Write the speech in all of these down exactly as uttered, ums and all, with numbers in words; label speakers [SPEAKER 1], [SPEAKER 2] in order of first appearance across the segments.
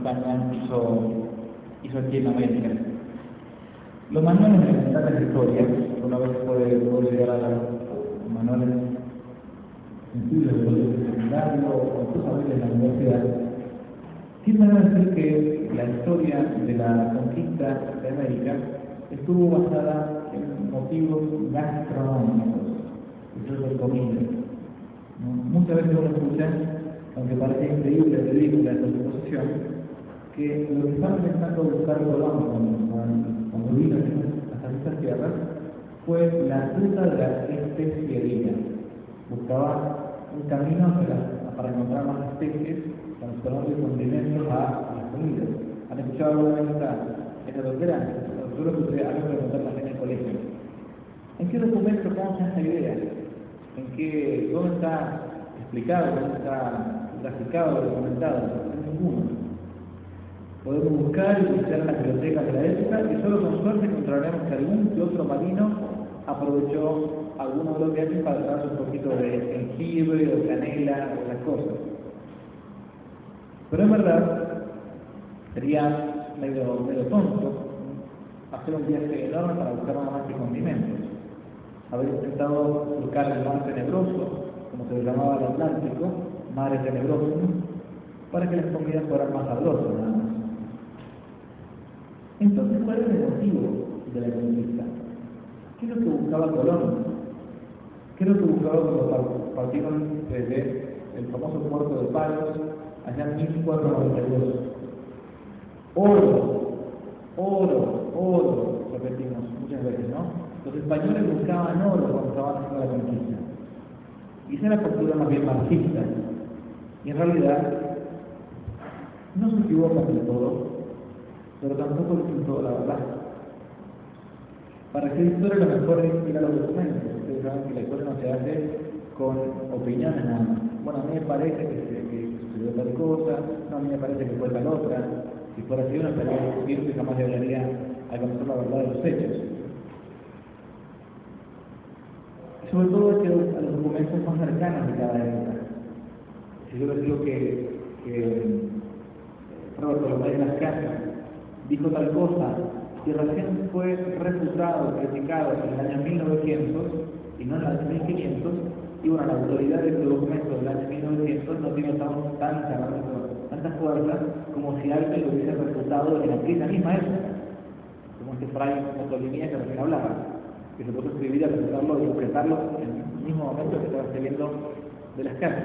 [SPEAKER 1] España hizo, hizo aquí en América. Los manuales elementales de historia, una vez puede, puede llegar a los manuales sencillos de colegio secundario o incluso a veces en la universidad, siempre van a decir que la historia de la conquista de América estuvo basada en motivos gastronómicos, eso es comida. ¿No? Muchas veces uno escucha, aunque parece increíble de ridícula esta suposición, que lo que estaba intentando buscar Colón cuando, cuando vino hasta estas tierras fue la ruta de la especiería. Buscaba un camino para, para encontrar más especies para los colores condimentos a las comidas. ¿Han escuchado alguna vez esta, esta doctrina? Seguro que ustedes han preguntarla en el colegio. ¿En qué documento consta esta idea? ¿En qué, dónde está explicado, dónde está graficado, documentado? En ninguno. Podemos buscar y visitar las bibliotecas de la época y solo con suerte encontraremos que algún que otro marino aprovechó alguno de los viajes para traerse un poquito de jengibre o canela o esas cosas. Pero en verdad sería medio, medio tonto hacer un viaje enorme para buscar nada más que condimentos. Haber intentado buscar el mar tenebroso, como se le llamaba el Atlántico, mar tenebroso, para que las comidas fueran más sabrosas nada más. Entonces, ¿cuál es el motivo de la conquista? ¿Qué es lo que buscaba Colón? ¿Qué es lo que buscaba cuando partieron desde el famoso puerto de Palos allá en mil cuatrocientos noventa y dos? Oro, oro, oro, repetimos muchas veces, ¿no? Los españoles buscaban oro cuando estaban haciendo la conquista. Y esa era la postura más bien marxista. Y en realidad, no se equivocan del todo, pero tampoco dicen toda la verdad. Para hacer historia lo mejor es ir a los documentos. Ustedes saben que la historia no se hace con opiniones nada más. Bueno, a mí me parece que, se, que sucedió tal cosa, no, a mí me parece que fue tal otra. Si fuera así, uno estaría discutiendo y jamás llegaría a conocer la verdad de los hechos. Y sobre todo es que a los documentos más cercanos de cada época. Si yo les digo que, que Roberto López de las Casas dijo tal cosa y recién fue refutado, criticado en el año mil novecientos y no en el año mil quinientos, y bueno, la autoridad de este documento del año mil novecientos no tiene tan, tanta, tanta fuerza como si alguien lo hubiese refutado en aquella misma época, como este fray Motolinía que recién hablaba, que se puso a escribir, a refutarlo y interpretarlo en el mismo momento que estaba escribiendo de las Casas.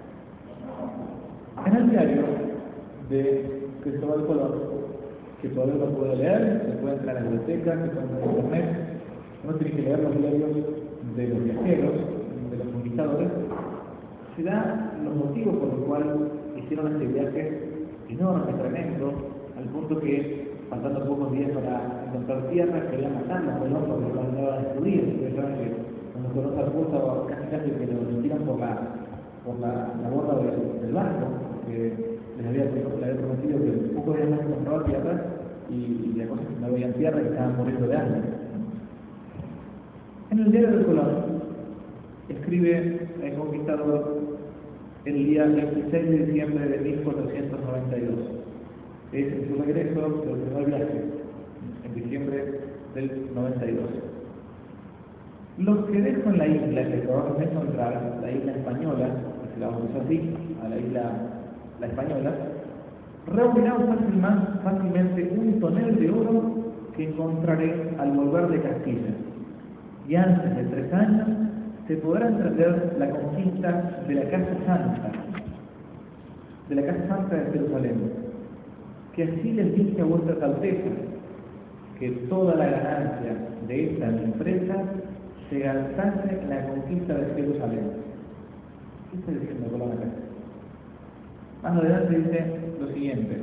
[SPEAKER 1] En el diario de Cristóbal Colón, que todavía no puede leer, se puede entrar a la biblioteca, se puede entrar a internet, uno tiene que leer los diarios de los viajeros, de los conquistadores, se da los motivos por los cuales hicieron este viaje enorme, tremendo, al punto que, faltando pocos días para encontrar tierra, querían matar a Colón porque lo andaban a destruir. Ustedes saben que cuando Colón se puso casi casi que lo tiran por la, por la, la borda del, del barco, que les había, les había prometido que pocos días más encontraba tierra y, y la cosa es que no habían tierra y estaban muriendo de hambre. En el diario de Colón escribe el conquistador el día veintiséis de diciembre de mil cuatrocientos noventa y dos. Es en su regreso del primer viaje, en diciembre del noventa y dos. Los que dejo en la isla, que acabamos de encontrar, la isla española, que se la bautizó así, a la isla la española, reunirán fácilmente un tonel de oro que encontraré al volver de Castilla. Y antes de tres años se podrá emprender la conquista de la Casa Santa, de la Casa Santa de Jerusalén. Que así les dije a vuestras altezas, que toda la ganancia de esta empresa se gastase en la conquista de Jerusalén. ¿Qué está diciendo Colón acá? Más adelante dice lo siguiente: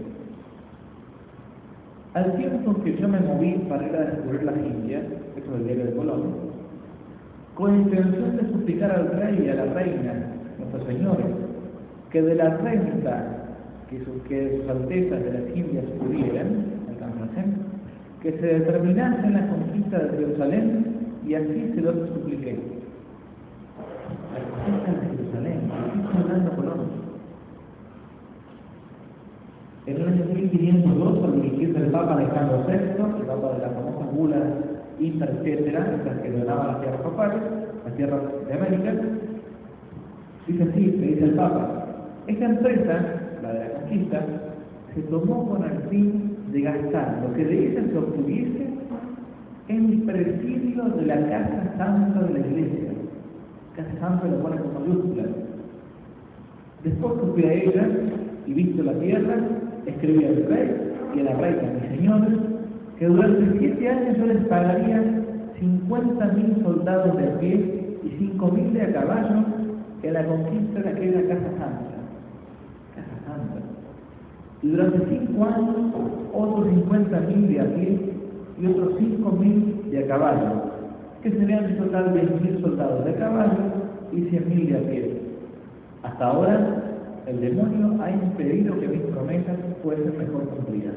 [SPEAKER 1] al tiempo que yo me moví para ir a descubrir las Indias, esto es el diario de Colón, con intención de suplicar al rey y a la reina, nuestros señores, que de la renta que sus, que sus altezas de las Indias pudieran, alcanzasen, que se determinase en la conquista de Jerusalén, y así se lo supliqué. La conquista de Jerusalén, ¿qué está hablando Colón? En el año mil quinientos dos, al dirigirse el Papa Alejandro sexto, el Papa de las famosas bulas inter, etcétera, estas que donaban las tierras papales, las tierras de América, dice así, le dice el Papa: esta empresa, la de la conquista, se tomó con el fin de gastar lo que de ella se obtuviese en presidio de la casa santa de la Iglesia. Casa santa lo pone con mayúsculas. Después que fui a ella y visto la tierra, escribí al rey y a la reina, mis señores, que durante siete años yo les pagaría cincuenta mil soldados de a pie y cinco mil de a caballo en la conquista de aquella casa santa. Casa santa. Y durante cinco años, otros cincuenta mil de a pie y otros cinco mil de a caballo, que serían en total diez mil soldados de a caballo y cien mil de a pie. Hasta ahora, el demonio ha impedido que mis promesas fuesen mejor cumplidas.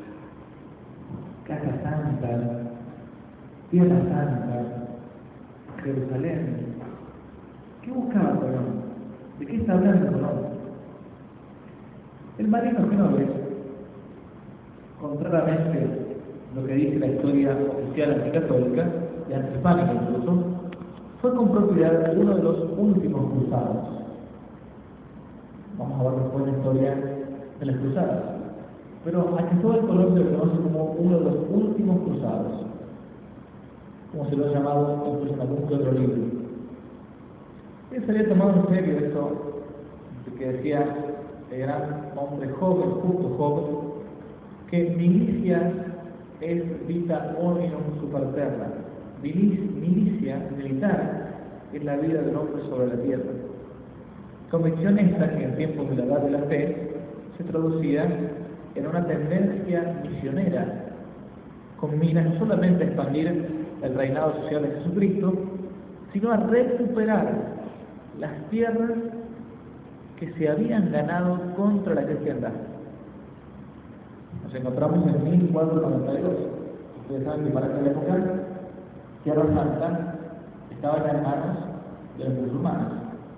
[SPEAKER 1] Casa Santa, Tierra Santa, Jerusalén. ¿Qué buscaba Colón? ¿De qué está hablando Colón? El marino Genoves, contrariamente a lo que dice la historia oficial anticatólica y antihispánica incluso, fue con propiedad uno de los últimos cruzados. Vamos a ver después la historia de las cruzadas. Pero a Cristóbal Colón se le conoce como uno de los últimos cruzados, como se lo ha llamado incluso en algún que otro libro. Y se había tomado en serio esto que decía el gran hombre joven, justo joven, que milicia es vita hominum superterra. Milicia, militar, es la vida del hombre sobre la tierra. Convicción esta que en tiempos de la edad de la fe se traducía en una tendencia misionera, con miras no solamente a expandir el reinado social de Jesucristo, sino a recuperar las tierras que se habían ganado contra la cristiandad. Nos encontramos en mil cuatrocientos noventa y dos. Ustedes saben que para esa época Tierra Santa estaba en manos de los musulmanes.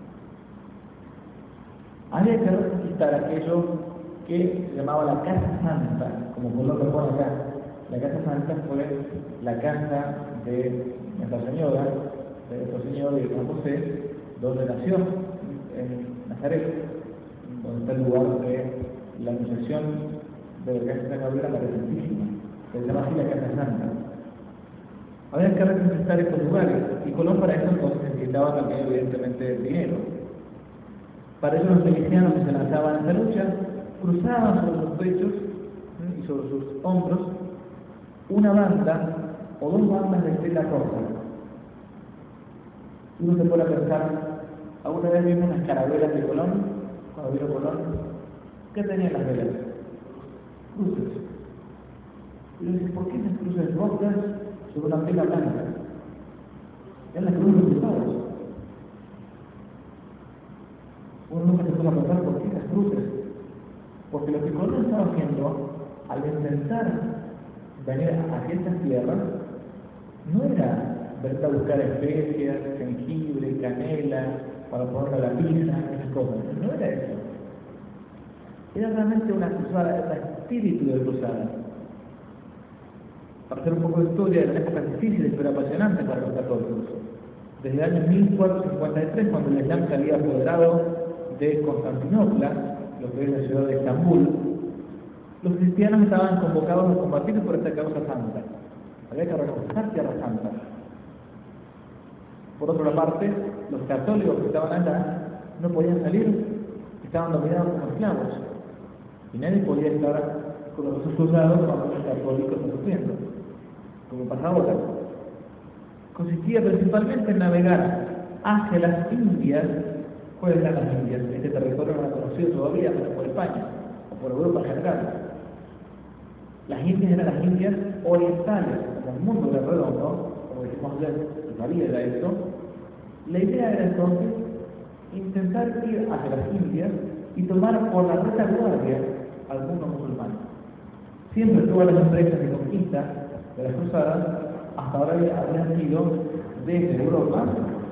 [SPEAKER 1] Había que reconquistar aquello que se llamaba la Casa Santa, como Colón lo pone acá. La Casa Santa fue la casa de Nuestra Señora, de nuestro Señor y de San José, donde nació, en Nazaret, donde está el lugar de la anunciación de la Casa Santa Gabriela, la Santísima, que se llama así la Casa Santa. Había que reconquistar estos lugares, y Colón para eso entonces necesitaba también, evidentemente, dinero. Para ello los milicianos que se lanzaban a esta lucha cruzaban sobre sus pechos y sobre sus hombros una banda o dos bandas de tela roja. Uno se puede pensar, alguna vez vimos unas carabelas de Colón, cuando vino Colón, ¿qué tenían las velas? Cruces. Y le dice, ¿por qué esas cruces rojas sobre una tela blanca? Eran las cruces cruzadas. Uno nunca se puede pensar por qué esas cruces. Porque lo que Colón estaba haciendo al intentar venir hacia estas tierras no era venir a buscar especias, jengibre, canela, para ponerle a la pizza, esas cosas. No era eso. Era realmente una cruzada, era el espíritu de cruzada. Para hacer un poco de historia, eran épocas difíciles pero apasionantes para los católicos. Desde el año mil cuatrocientos cincuenta y tres, cuando el Islam se había apoderado de Constantinopla, lo que es la ciudad de Estambul, los cristianos estaban convocados a combatir por esta causa santa. Había que reconquistar Tierra Santa. Por otra parte, los católicos que estaban allá no podían salir, estaban dominados como esclavos. Y nadie podía estar con los brazos cruzados cuando los católicos están sufriendo, como pasa ahora. Consistía principalmente en navegar hacia las Indias. ¿Cuáles eran las Indias? Este territorio no era conocido todavía, pero por España, o por Europa en general. Las Indias eran las Indias orientales, como el mundo era redondo, como dijimos ayer, sabía era eso. La idea era entonces intentar ir hacia las Indias y tomar por la retaguardia al mundo musulmán. Siempre todas las empresas de conquista de las cruzadas hasta ahora habían sido desde Europa,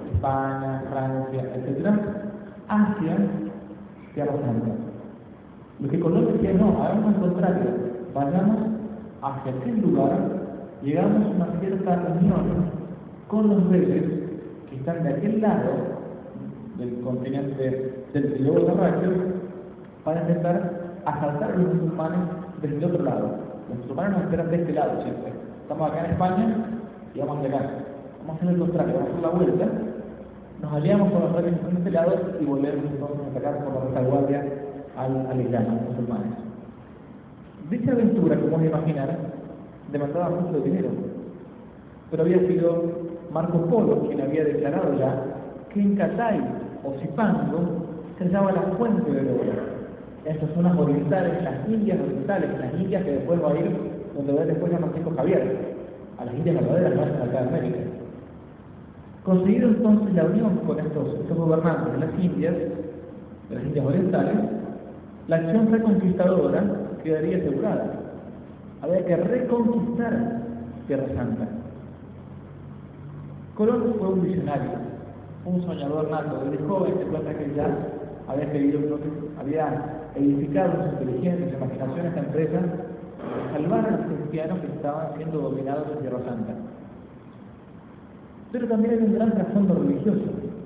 [SPEAKER 1] España, Francia, etcétera, hacia Tierra Santa. Lo que Colón decía, no, hagamos al contrario, vayamos hacia aquel lugar, llegamos a una cierta unión con los reyes que están de aquel lado del continente del globo terráqueo para intentar asaltar a los musulmanes desde el otro lado. Los musulmanes nos esperan de este lado siempre. Estamos acá en España y vamos de acá. Vamos a hacer el contrario, vamos a hacer la vuelta, nos aliamos con los reyes que están de este lado y volvemos entonces a atacar por la retaguardia al, al Islam, a los musulmanes. Dicha aventura, como se imaginar, demandaba mucho dinero, pero había sido Marco Polo quien había declarado ya que en Catay o Zipango se hallaba la fuente del oro. En estas zonas orientales, las Indias orientales, las Indias que después va a ir donde va después a Francisco Javier, a las Indias verdaderas, no a acá de América. Conseguido entonces la unión con estos, estos gobernantes de las Indias, de las Indias orientales, la acción reconquistadora quedaría asegurada. Había que reconquistar Tierra Santa. Colón fue un visionario, un soñador nato. Desde joven se cuenta que ya había querido, había edificado en su inteligencia, en su imaginación esta empresa de salvar a los cristianos que estaban siendo dominados en Tierra Santa. Pero también hay un gran trasfondo religioso.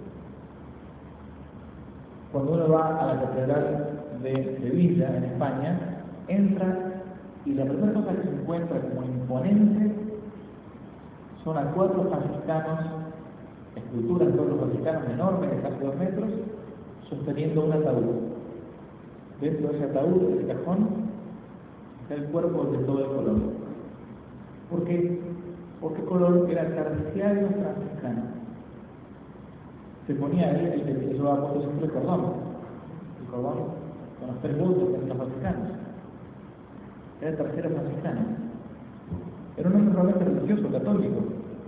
[SPEAKER 1] Cuando uno va a la Catedral de Sevilla, en España, entra y la primera cosa que se encuentra como imponente son a cuatro franciscanos, esculturas de todos los franciscanos enormes, de casi dos metros, sosteniendo un ataúd. Dentro de ese ataúd, de ese cajón, está el cuerpo de todo el Colón. ¿Por qué? Porque Colón era terciario franciscano. Se ponía ahí, el que llevaba puesto siempre el cordón, el cordón con los tres votos de los franciscanos. Era terciario franciscano. Era un hombre realmente religioso, católico.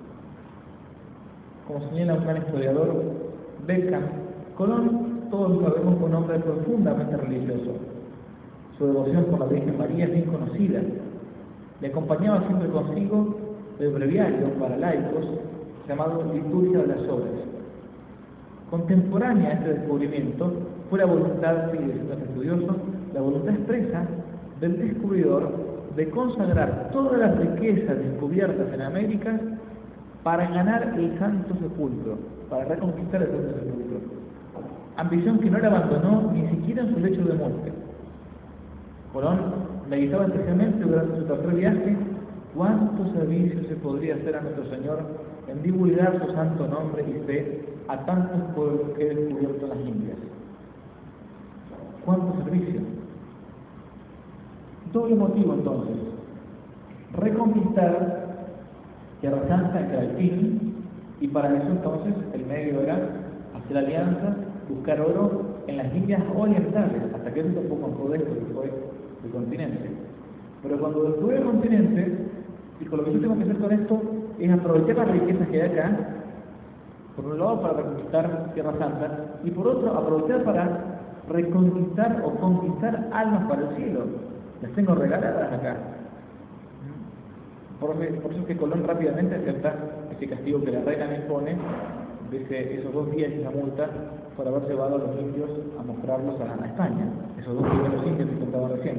[SPEAKER 1] Como señala un gran historiador, Beckham, Colón, todos lo sabemos, fue un hombre profundamente religioso. Su devoción por la Virgen María es bien conocida. Le acompañaba siempre consigo el breviario para laicos llamado Liturgia de las Obras. Contemporánea a este descubrimiento fue la voluntad, sigue siendo estudioso, la voluntad expresa del descubridor de consagrar todas las riquezas descubiertas en América para ganar el Santo Sepulcro, para reconquistar el Santo Sepulcro. Ambición que no le abandonó ni siquiera en su lecho de muerte. Colón meditaba especialmente durante su tercer viaje cuánto servicio se podría hacer a nuestro Señor en divulgar su santo nombre y fe a tantos pueblos que he descubierto en las Indias. ¿Cuánto servicio? Doble motivo entonces: reconquistar Tierra Santa, que era el fin, y para eso entonces el medio era hacer alianza, buscar oro en las Indias orientales, hasta que eso tampoco fue esto, que fue el continente. Pero cuando descubrió el continente, dijo: lo que yo tengo que hacer con esto es aprovechar las riquezas que hay acá, por un lado para reconquistar Tierra Santa, y por otro aprovechar para reconquistar o conquistar almas para el cielo. Las tengo regaladas acá. Por, por eso es que Colón rápidamente acepta ese castigo que la reina le impone, de ese, esos dos días y esa multa por haber llevado a los indios a mostrarlos a, a España, esos dos primeros indios que contaba recién.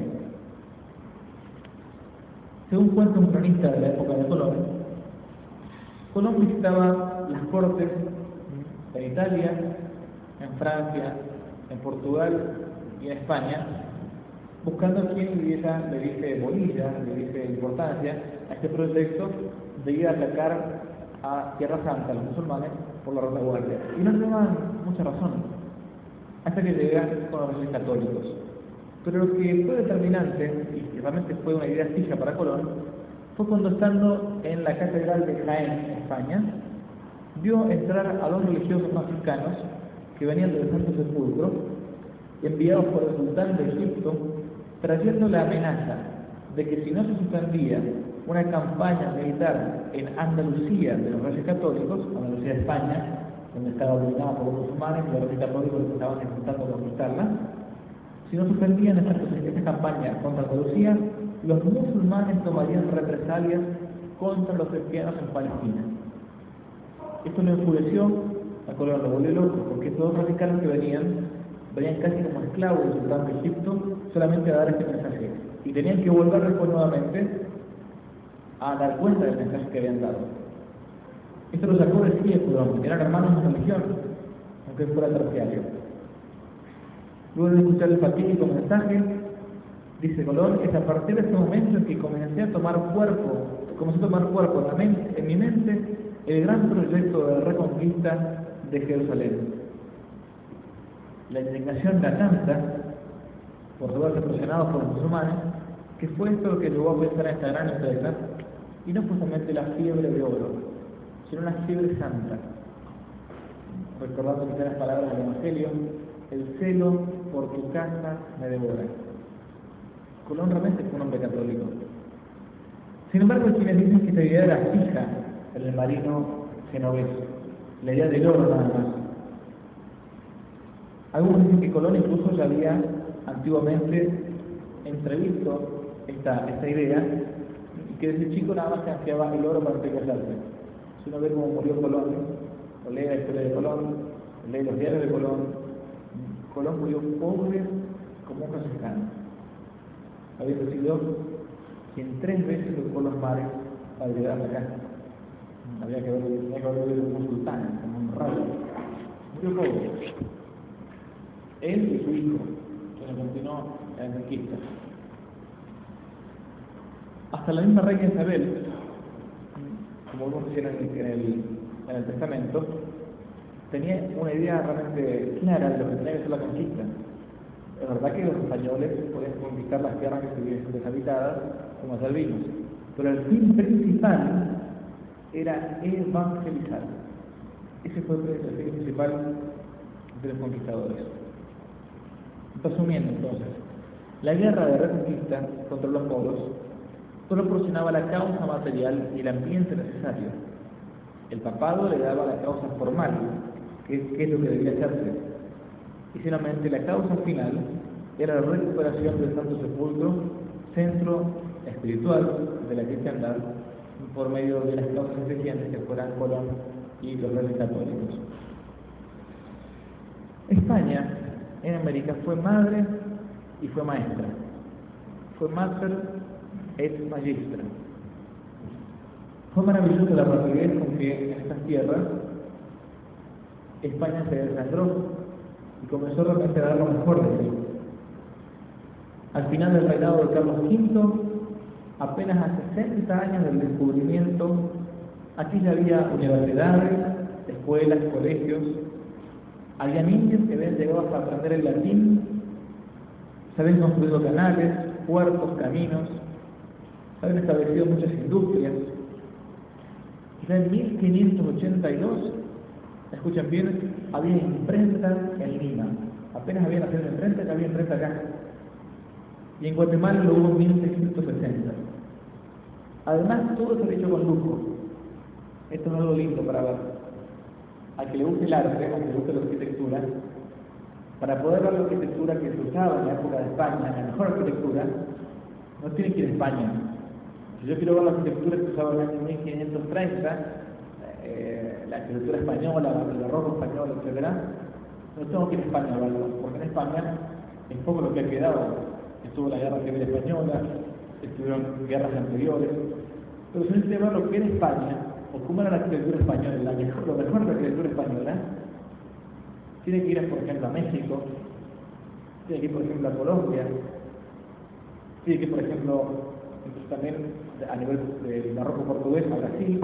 [SPEAKER 1] Según cuenta un cronista de la época de Colón, Colón visitaba las cortes en Italia, en Francia, en Portugal y en España, buscando a quien le diera, le diese bolilla, le diese importancia a este proyecto de ir a atacar a Tierra Santa, a los musulmanes, por la retaguardia. Y no le daban mucha razón, hasta que llegan con los reyes católicos. Pero lo que fue determinante, y realmente fue una idea fija para Colón, fue cuando, estando en la Catedral de Jaén, España, vio entrar a dos religiosos franciscanos que venían del Santo Sepulcro, enviados por el sultán de Egipto, trayendo la amenaza de que si no se suspendía una campaña militar en Andalucía de los reyes católicos, Andalucía de España, donde estaba dominada por los musulmanes y los reyes católicos que estaban intentando conquistarla, si no suspendían esta, esta campaña contra Andalucía, los musulmanes tomarían represalias contra los cristianos en Palestina. Esto le enfureció, a Colón lo volvió loco, porque estos dos franciscanos que venían, venían casi como esclavos del sultán de Egipto, solamente a dar este mensaje. Y tenían que volver después nuevamente a dar cuenta del mensaje que habían dado. Esto lo sacó de sí Colón, eran hermanos de religión, aunque fuera terciario. Luego de escuchar el fatídico mensaje, dice Colón, es a partir de ese momento en que comencé a tomar cuerpo, comencé a tomar cuerpo en, la mente, en mi mente el gran proyecto de reconquista de Jerusalén. La indignación era tanta por verse presionados por los musulmanes, que fue esto lo que llevó a pensar en esta gran empresa, y no justamente la fiebre de oro, sino una fiebre santa. Recordando quizás las palabras del Evangelio, el celo por tu casa me devora. Colón realmente fue un hombre católico. Sin embargo, hay quienes dicen que esta idea era fija en el marino genovés, la idea del oro nada más. Algunos dicen que Colón incluso ya había antiguamente entrevisto esta, esta idea, y que desde chico nada más se ansiaba el oro para enriquecerse. Si uno ve cómo murió Colón, o lee la historia de Colón, o lee los diarios de Colón, Colón murió pobre como un franciscano. Había recibido quien tres veces tocó los mares para llegar hasta acá. Había que haber vivido como un sultán, como un rey. Murió pobre. Él y su hijo, que continuó en la conquista. Hasta la misma reina Isabel, como vemos en el, en, el, en el Testamento, tenía una idea realmente clara de lo que tenía que ser la conquista. Es verdad que los españoles pueden conquistar las tierras que estuvieran deshabitadas como salvinos, pero el fin principal era evangelizar. Ese fue el fin principal de los conquistadores. Resumiendo entonces, la guerra de reconquista contra los moros solo proporcionaba la causa material y el ambiente necesario. El papado le daba la causa formal, que es, que es lo que debía hacerse. Y finalmente la causa final era la recuperación del Santo Sepulcro, centro espiritual de la cristiandad, por medio de las causas suficientes que fueran Colón y los reyes católicos. España en América fue madre y fue maestra. Fue mater et magistra. Fue maravillosa la rapidez con que en estas tierras España se desangró y comenzó realmente a dar lo mejor de sí. Al final del reinado de Carlos quinto, apenas a sesenta años del descubrimiento, aquí ya había universidades, escuelas, colegios, había niños que habían llegado hasta aprender el latín, se habían construido canales, puertos, caminos, se habían establecido muchas industrias. Ya en mil quinientos ochenta y dos, escuchen bien, había imprenta en Lima. Apenas había nacido una imprenta, que había imprenta acá. Y en Guatemala lo hubo en mil seiscientos sesenta. Además, todo se ha hecho con lujo. Esto es algo lindo para ver. Al que le guste el arte, al que le guste la arquitectura, para poder ver la arquitectura que se usaba en la época de España, la mejor arquitectura, no tiene que ir a España. Si yo quiero ver la arquitectura que se usaba en el año mil quinientos treinta, eh, la arquitectura española, el barroco español, etcétera, no tengo que ir a España a verlo, porque en España es poco lo que ha quedado. Estuvo la guerra civil española, estuvieron guerras anteriores, pero si usted ve lo que era España, o cómo era la arquitectura española, la mejor, lo mejor de la arquitectura española, tiene que ir, por ejemplo, a México, tiene que ir, por ejemplo, a Colombia, tiene que ir, por ejemplo, también a nivel del barroco portugués, a Brasil,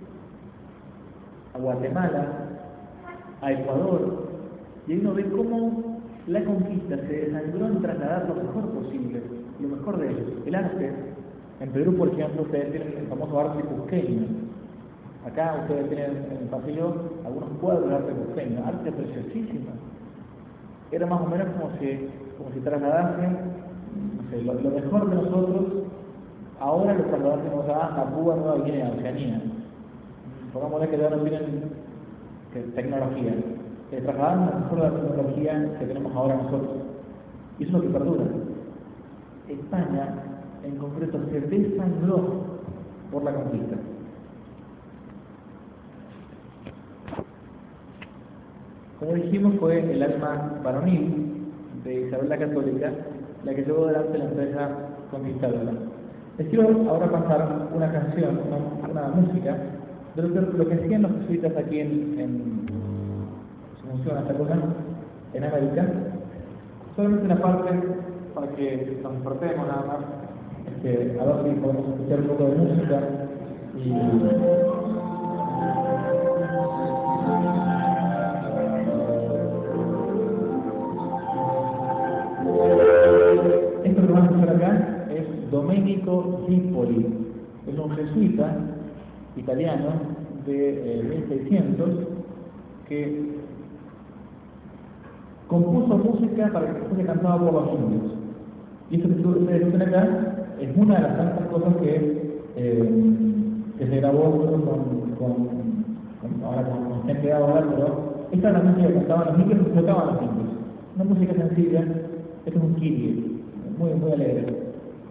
[SPEAKER 1] a Guatemala, a Ecuador, y ahí uno ve cómo la conquista se desangró en trasladar lo mejor posible, lo mejor de ellos. El arte, en Perú, por ejemplo, ustedes tienen el famoso arte cusqueño. Acá ustedes tienen en el pasillo algunos cuadros de arte cusqueño, arte preciosísimo. Era más o menos como si, como si trasladasen, no sé, lo, lo mejor de nosotros, ahora lo trasladásemos a Papúa Nueva Guinea, Oceanía. Pongámosle que ya no tienen que, tecnología. Que trasladan la mejor de la tecnología que tenemos ahora nosotros. Y eso es lo que perdura. España, en concreto, se desangró por la conquista. Como dijimos, fue el alma varonil de Isabel la Católica la que llevó adelante la empresa conquistadora. Les quiero ahora pasar una canción, una, una música, de lo que, lo que hacían los jesuitas aquí en, en su función hasta acá, en América. Solamente una parte para que nos despertemos nada más, este, a ver si podemos escuchar un poco de música y... Esto que vamos a escuchar acá es Domenico Zipoli, es un jesuita italiano de eh, mil seiscientos que compuso música para que fuese cantada por los indios. Y esto que ustedes escuchan acá es una de las tantas cosas que, eh, que se grabó con, con, con, ahora, con, con gente de ahora, pero esta es la música que cantaban los indios y tocaban los indios. Una música sencilla, esto es un Kyrie, muy, muy alegre.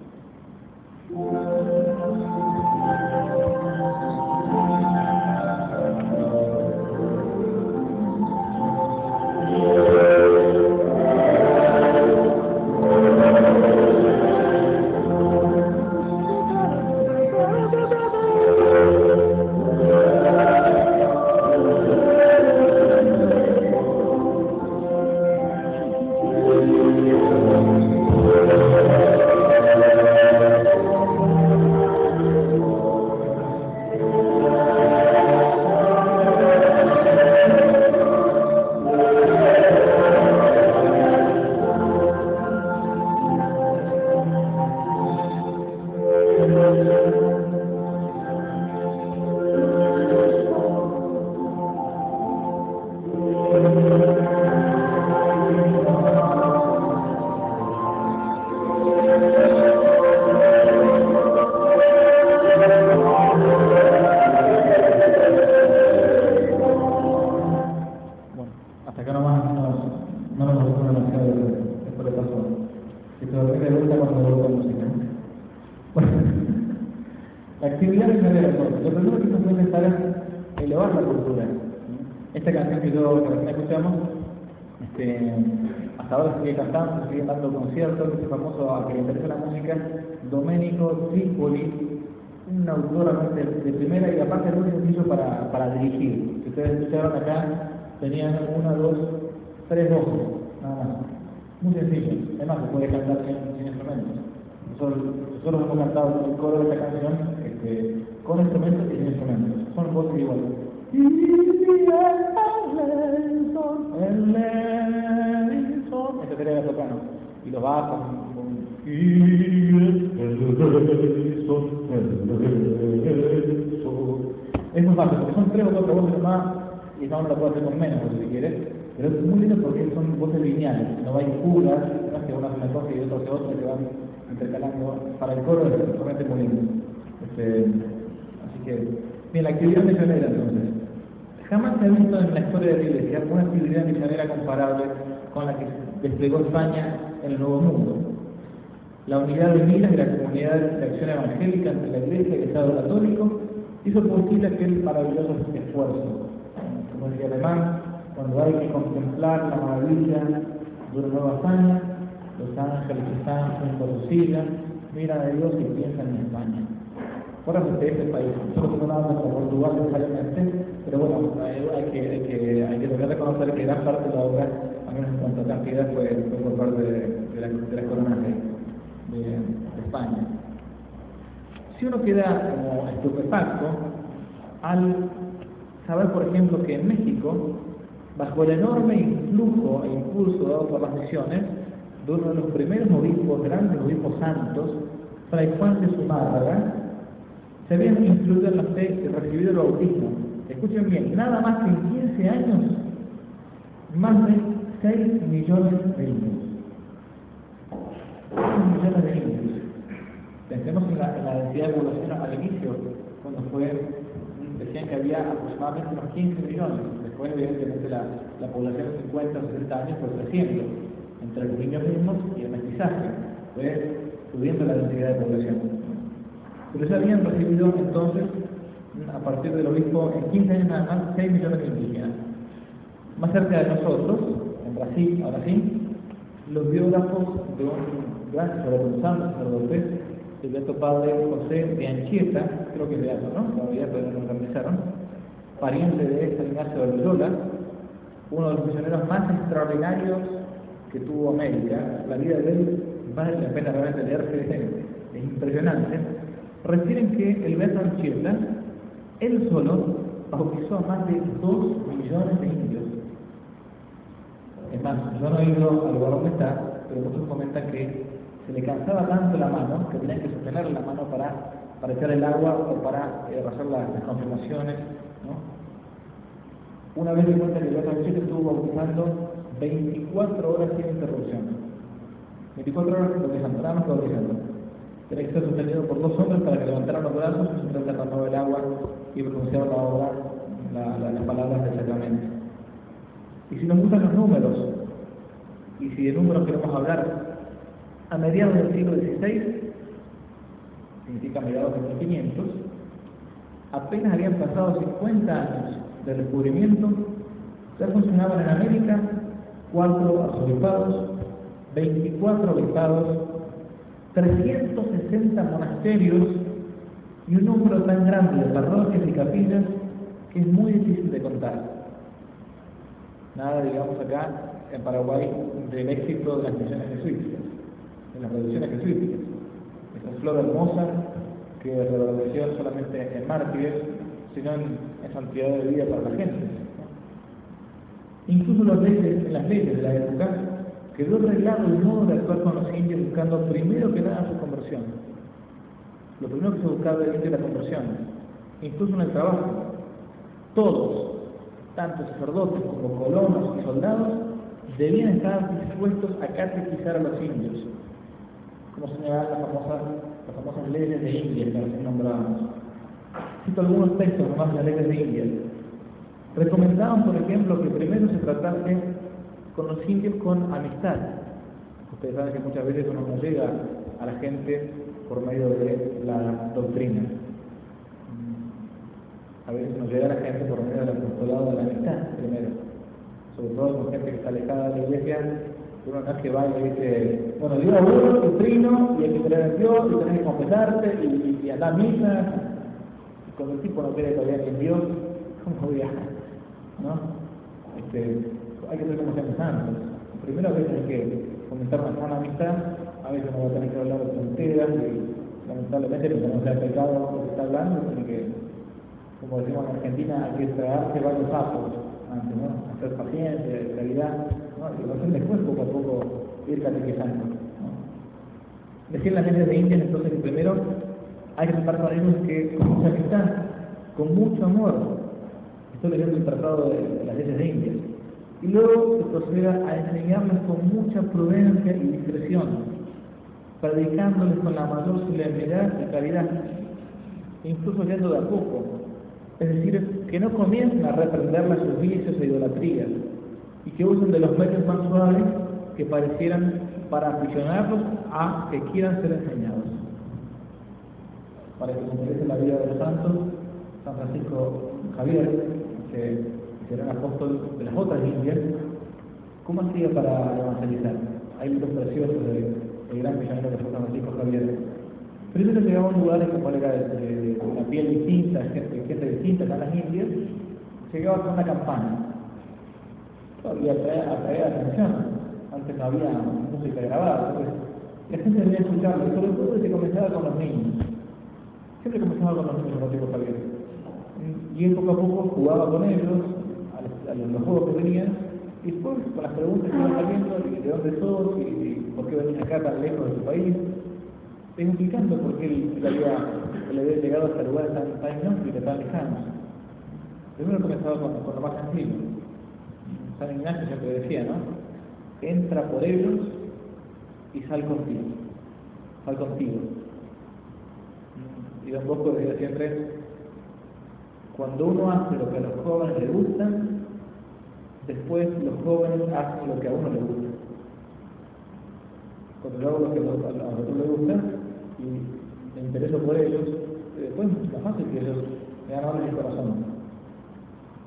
[SPEAKER 1] La actividad misionera, lo primero que se puede empezar es elevar la cultura. Esta canción que yo recién escuchamos, este, hasta ahora se sigue cantando, se sigue dando conciertos, este famoso, a que le interesa la música, Domenico Zipoli, un autor realmente de primera y aparte muy sencillo para, para dirigir. Si ustedes escucharon acá, tenían una, dos, tres voces, nada más. Muy sencillo, además se puede cantar sin, sin instrumentos. Nosotros, nosotros hemos cantado el coro de esta canción este, con instrumentos y sin instrumentos. Son voces iguales. Esto sería el soprano. Y los bajos con... Es muy fácil, porque son tres o cuatro voces más y cada uno la puede hacer con menos, si quieres. Pero es muy lindo porque son voces lineales, no hay fugas, no es que una hace una cosa y otra hace otra, que van intercalando. Para el coro es realmente muy lindo. Este, así que, bien, la actividad misionera entonces. Jamás se ha visto en la historia de la Iglesia una actividad misionera comparable con la que desplegó España en el Nuevo Mundo. La unidad de miras de la comunidad de acción evangélica entre la Iglesia y el Estado católico hizo posible aquel maravilloso esfuerzo. Como decía Alemán, cuando hay que contemplar la maravilla de una nueva hazaña, los ángeles que están junto a su silla miran a Dios y piensan en España. Acuérdense de este país, nosotros no nada como Portugal necesariamente, pero bueno, hay que, hay que, hay que tratar de reconocer que gran parte de la obra, al menos en cuanto a cantidad, fue, fue por parte de, de, la, de las coronas de, de, de España. Si uno queda como estupefacto al saber, por ejemplo, que en México, bajo el enorme influjo e impulso dado por las misiones, de uno de los primeros obispos, grandes obispos santos, Fray Juan de Zumárraga, se habían incluido en la fe y recibido el bautismo. Escuchen bien, nada más que en quince años, más de seis millones de indios. seis millones de indios. Pensemos en la, en la densidad de población al inicio, cuando fue, decían que había aproximadamente unos quince millones. Después, evidentemente, la, la población de cincuenta o sesenta años fue creciendo, entre los niños mismos y el mestizaje. Fue subiendo la densidad de población. Pero ya habían recibido entonces, a partir del obispo, en quince años nada más, seis millones de indígenas. Más cerca de nosotros, en Brasil, ahora sí, los biógrafos de un gran sobrepunzante sacerdote, el beato padre José de Anchieta, creo que es beato, ¿no? Todavía todavía no lo organizaron, pariente de San Ignacio de Loyola, uno de los misioneros más extraordinarios que tuvo América. La vida de él vale la pena realmente leerse, es impresionante. Refieren que el beato Anchieta, él solo, bautizó a más de dos millones de indios. Es más, yo no he ido al lugar donde está, pero muchos comentan que se le cansaba tanto la mano que tenían que sostener la mano para, para echar el agua o para eh, hacer las, las confirmaciones, ¿no? Una vez de cuenta que el beato Anchieta estuvo bautizando veinticuatro horas sin interrupción. veinticuatro horas bautizando, nada más que bautizando. Tenía que ser sostenido por dos hombres para que levantaran los brazos y se derramaba el agua y pronunciaban la obra, la, la, las palabras del sacramento. Y si nos gustan los números, y si de números queremos hablar, a mediados del siglo dieciséis, significa mediados de mil quinientos, apenas habían pasado cincuenta años del descubrimiento, ya funcionaban en América cuatro arzobipados, veinticuatro obispados, trescientos sesenta monasterios y un número tan grande de parroquias y capillas que es muy difícil de contar. Nada, digamos acá en Paraguay, del éxito de las misiones jesuíticas, de las revoluciones jesuíticas. Esa flor hermosa que reverdeció no solamente en mártires, sino en, en santidad de vida para la gente. Incluso las leyes, en las leyes de la época, quedó arreglado el modo de actuar con los indios buscando primero que nada su conversión. Lo primero que se buscaba del indio era la conversión, incluso en el trabajo. Todos, tanto sacerdotes como colonos y soldados, debían estar dispuestos a catequizar a los indios, como señalaban las famosas, las famosas leyes de India que recién nombrábamos. Cito algunos textos nomás de las leyes de India. Recomendaban, por ejemplo, que primero se tratase con los indios con amistad. Ustedes saben que muchas veces uno no llega a la gente por medio de la doctrina. A veces nos llega a la gente por medio del apostolado de la amistad, primero. Sobre todo con gente que está alejada de la iglesia, uno no es que va y le dice, bueno, Dios es uno, doctrino, y hay que creer en Dios, y tenés que confesarte, y, y andar a misa. Y cuando el tipo no cree todavía ni en Dios, ¿cómo viaja? ¿No? Este, hay que ser como sean santos. Primero a veces hay que comenzar una sana amistad, a veces uno va a tener que hablar de tonteras, y lamentablemente cuando no sea pecado lo que está hablando, tiene que, como decimos en Argentina, hay que tragarse varios pasos antes, ¿no? Hacer paciencia, claridad, ¿no? Y lo hacen después poco a poco ir catequizando, ¿no? Decir las leyes de India entonces que primero hay que tratar con ellos que con mucha amistad, con mucho amor. Estoy leyendo el tratado de, de las leyes de India. Y luego se proceda a enseñarles con mucha prudencia y discreción, predicándoles con la mayor solemnidad y caridad, incluso yendo de a poco. Es decir, que no comiencen a reprenderlas sus vicios e idolatrías, y que usen de los medios más suaves que parecieran para aficionarlos a que quieran ser enseñados. Para que se interese la vida de los santos, San Francisco Javier, que era un apóstol de las otras Indias, ¿cómo hacía para evangelizar? Hay libros preciosos del de gran misionero que fue San Francisco Javier. Primero llegaba a un lugar como era de, de, de una piel distinta, gente, gente distinta en las Indias, llegaba con una campana. Todavía atraía la atención. Antes no había música grabada, entonces la gente debía escucharlo, y sobre todo se comenzaba con los niños. Siempre comenzaba con los niños, San Francisco Javier. Y él poco a poco jugaba con ellos, a los, a los juegos que venían, y después con las preguntas que iban saliendo, de dónde sos, y, y por qué venís acá tan lejos de tu país, explicando por qué él, él, había, él había llegado a este lugar tan, tan inhóspito, tan lejano. Primero comenzaba con, con lo más sencillo. San Ignacio siempre decía, ¿no? Entra por ellos y sal contigo. Sal contigo. Y Don Bosco decía siempre, cuando uno hace lo que a los jóvenes les gusta, después los jóvenes hacen lo que a uno le gusta. Cuando yo hago lo que a los otros les gusta y me intereso por ellos, después es más fácil que ellos me hagan abrir el corazón.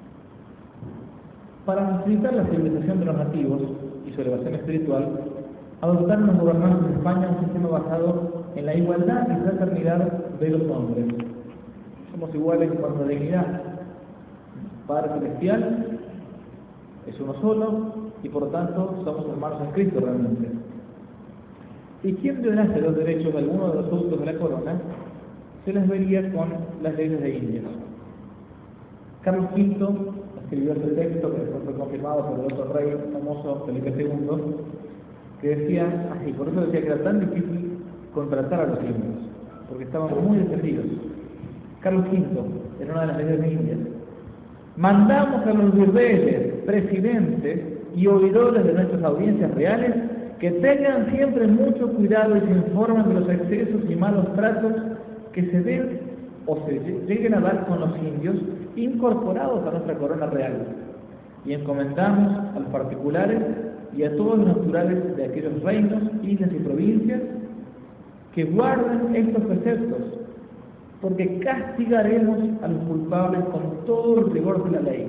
[SPEAKER 1] Para facilitar la civilización de los nativos y su elevación espiritual, adoptaron los gobernantes de España un sistema basado en la igualdad y fraternidad de los hombres. Somos iguales en cuanto a dignidad. Padre Celestial es uno solo y por lo tanto somos hermanos en Cristo realmente. ¿Y quién violase los derechos de alguno de los súbditos de la corona? Se les vería con las leyes de Indias. Carlos quinto escribió este texto que después fue confirmado por el otro rey famoso, Felipe segundo, que decía así, por eso decía que era tan difícil contratar a los indios, porque estaban muy defendidos. Carlos quinto, en una de las leyes de Indias, mandamos a los virreyes, presidentes y oidores de nuestras audiencias reales que tengan siempre mucho cuidado y se informen de los excesos y malos tratos que se den o se lleguen a dar con los indios incorporados a nuestra corona real, y encomendamos a los particulares y a todos los naturales de aquellos reinos, islas y provincias que guarden estos preceptos, porque castigaremos a los culpables con todo el rigor de la ley.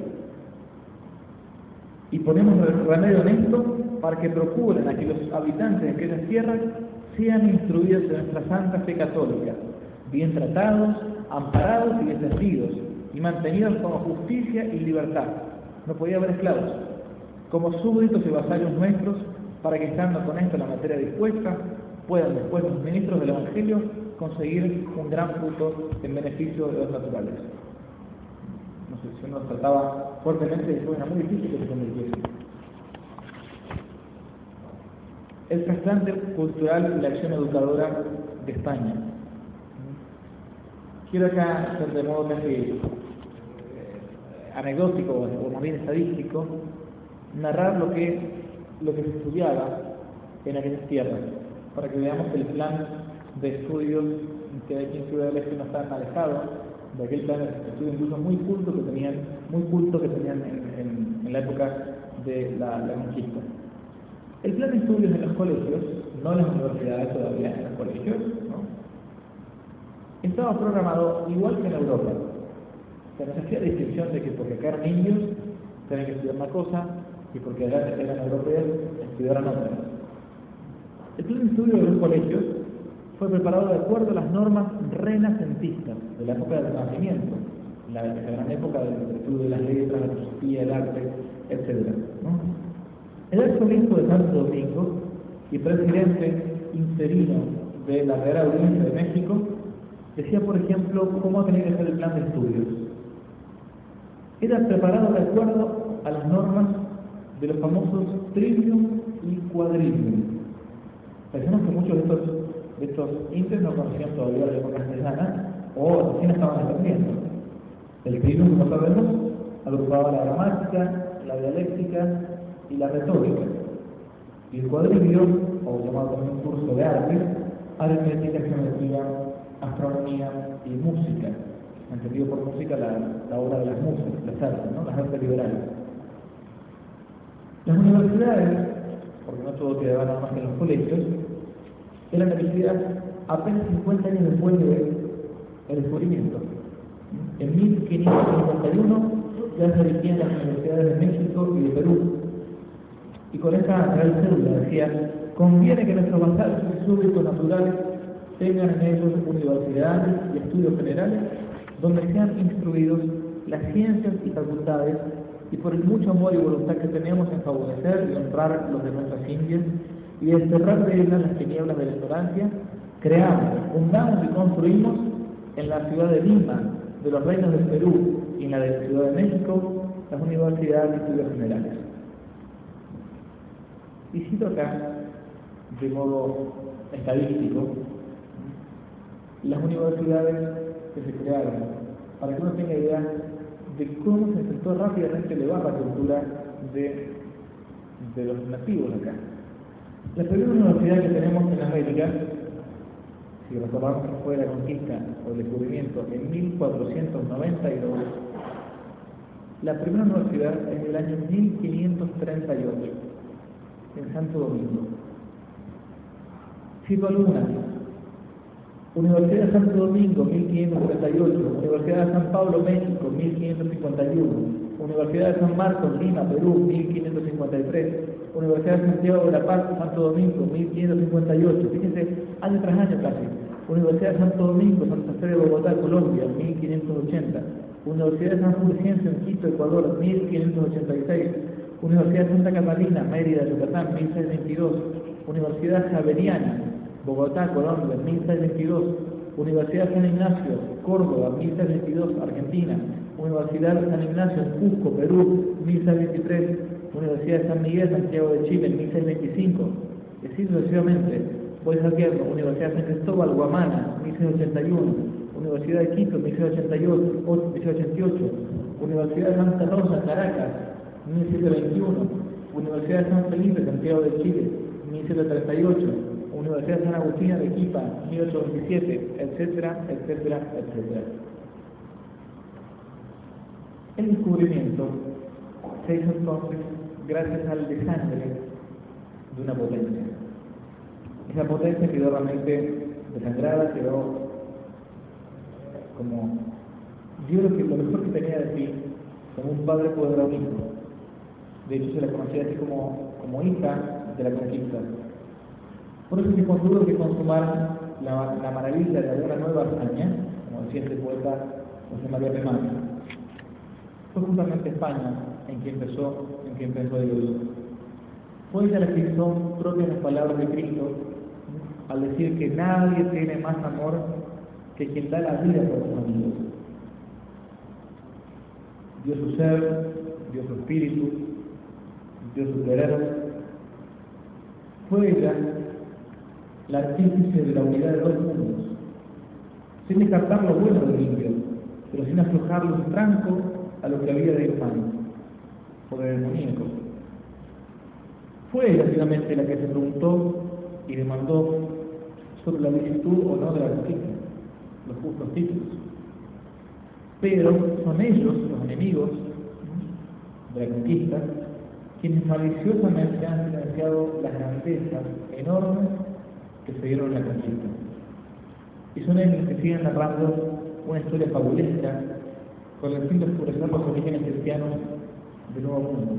[SPEAKER 1] Y ponemos remedio en esto para que procuren a que los habitantes de aquellas tierras sean instruidos en nuestra santa fe católica, bien tratados, amparados y defendidos, y mantenidos con justicia y libertad. No podía haber esclavos, como súbditos y vasallos nuestros, para que estando con esto la materia dispuesta, puedan después los ministros del Evangelio conseguir un gran fruto en beneficio de los naturales. No sé, si uno trataba fuertemente de era muy difícil que se convirtiese. El trasplante cultural y la acción educadora de España. Quiero acá hacer de modo casi eh, anecdótico o más bien estadístico, narrar lo que, lo que se estudiaba en aquellas tierras, para que veamos el plan de estudios que aquí en Ciudad del Este no están alejados de aquel plan de estudio incluso muy culto que tenían, muy culto que tenían en, en, en la época de la, la conquista. El plan de estudios en los colegios, no en las universidades todavía, en los colegios, ¿no?, estaba programado igual que en Europa. O sea, no se hacía distinción de que porque acá eran indios tenían que estudiar una cosa y porque allá eran europeos estudiaran otra. El plan de estudio de los colegios fue preparado de acuerdo a las normas renacentistas de la época del Renacimiento, la, la gran época del estudio de las letras, la filosofía, el arte, etcétera, ¿no? El arzobispo de Santo Domingo y presidente interino de la Real Audiencia de México decía, por ejemplo, cómo tenía que ser el plan de estudios. Era preparado de acuerdo a las normas de los famosos trivium y quadrivium. Pensamos que muchos de estos, de estos índices no conocían todavía la época castellana o recién estaban aprendiendo. El trivium, como sabemos, agrupaba la gramática, la dialéctica y la retórica. Y el cuadrivium, o llamado también un curso de arte, aritmética, geometría, astronomía y música, entendido por música la, la obra de las musas, las artes, ¿no?, las artes liberales. Las universidades, porque no todo quedaba nada más que en los colegios, eran emitidas apenas cincuenta años después del descubrimiento. En mil quinientos cincuenta y uno ya se dirigían las universidades de México y de Perú, y con esa real cédula decía: conviene que nuestros vasallos y súbditos naturales tengan en ellos universidades y estudios generales donde sean instruidos las ciencias y facultades, y por el mucho amor y voluntad que tenemos en favorecer y honrar los de nuestras Indias y desterrar de ellas las tinieblas de la ignorancia, creamos, fundamos y construimos en la ciudad de Lima, de los reinos del Perú y en la de la Ciudad de México, las universidades y estudios generales. Y cito acá, de modo estadístico, las universidades que se crearon, para que uno tenga idea de cómo se intentó rápidamente elevar la cultura de, de los nativos acá. La primera universidad que tenemos en América, si recordamos que fue la conquista o el descubrimiento en mil cuatrocientos noventa y dos, la primera universidad es del año mil quinientos treinta y ocho, en Santo Domingo. Cito algunas: Universidad de Santo Domingo, mil quinientos treinta y ocho, Universidad de San Pablo, México, mil quinientos cincuenta y uno, Universidad de San Marcos, Lima, Perú, mil quinientos cincuenta y tres, Universidad de Santiago de la Paz, Santo Domingo, mil quinientos cincuenta y ocho. Fíjense, año tras año casi. Universidad de Santo Domingo, Santa Fe de Bogotá, Colombia, mil quinientos ochenta. Universidad de San Fulgencio en Quito, Ecuador, mil quinientos ochenta y seis. Universidad de Santa Catalina, Mérida, Yucatán, mil seiscientos veintidós. Universidad Javeriana, Bogotá, Colombia, mil seiscientos veintidós. Universidad San Ignacio, Córdoba, mil seiscientos veintidós, Argentina. Universidad San Ignacio en Cusco, Perú, mil seiscientos veintitrés. Universidad de San Miguel, Santiago de Chile, mil seiscientos veinticinco. Y así sucesivamente. Voy saliendo. Universidad San Cristóbal, Guamana, mil seiscientos ochenta y uno. Universidad de Quito, mil seiscientos ochenta y ocho. Universidad de Santa Rosa, Caracas, mil setecientos veintiuno. Universidad de San Felipe, Santiago de Chile, mil setecientos treinta y ocho. Universidad de San Agustín de Arequipa, mil ochocientos veintisiete, etcétera, etcétera, etcétera. El descubrimiento se hizo entonces gracias al desangre de una potencia. Esa potencia quedó realmente desangrada, quedó como dio lo, que, lo mejor que tenía de sí, como un padre puede dar a un hijo. De hecho, se la conocía así como, como hija de la conquista. Por eso se contuvo que consumaran la, la maravilla de alguna nueva hazaña, como decía este poeta José María Pemán. Fue justamente España en que empezó, en que empezó Dios. Fue ella la que hizo propias las palabras de Cristo al decir que nadie tiene más amor que quien da la vida por sus amigos. Dio su ser, dio su espíritu, dio su querer. Fue ella la artífice de la unidad de dos mundos, sin descartar lo bueno del limpio, pero sin aflojarle un tranco a lo que había de humano o de demoníaco. Fue ella finalmente la que se preguntó y demandó sobre la licitud o no de la conquista, los justos títulos. Pero son ellos, los enemigos de la conquista, quienes maliciosamente han silenciado las grandezas enormes que se dieron en la conquista. Y son ellos que siguen narrando una historia fabulesca con el fin de oscurecer los orígenes cristianos del Nuevo Mundo.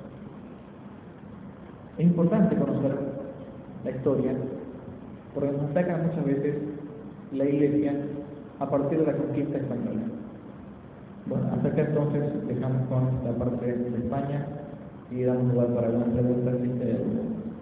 [SPEAKER 1] Es importante conocer la historia porque nos ataca muchas veces la Iglesia a partir de la conquista española. Bueno, hasta acá entonces dejamos con la parte de España y damos lugar para algunas preguntas si hay alguna.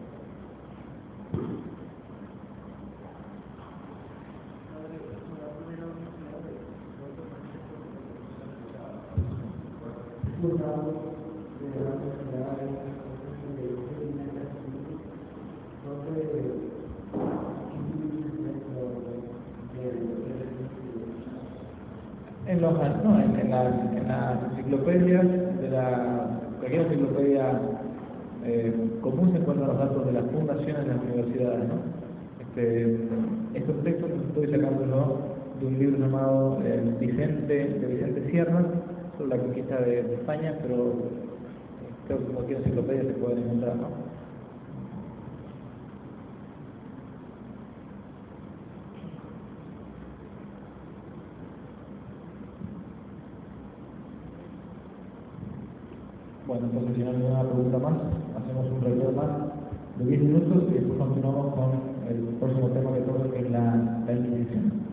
[SPEAKER 1] En, los, no, en, en, la, en las enciclopedias de la cualquier enciclopedia eh, común se encuentran los datos de las fundaciones de las universidades, ¿no? Este, estos textos los estoy sacándolo de un libro llamado eh, Vicente, de Vicente Sierra, sobre la conquista de, de España, pero creo que en cualquier enciclopedia se pueden encontrar, ¿no? Bueno, entonces si no hay ninguna pregunta más, hacemos un recreo más de diez minutos y después continuamos con el próximo tema que toca, que es la, la Inquisición.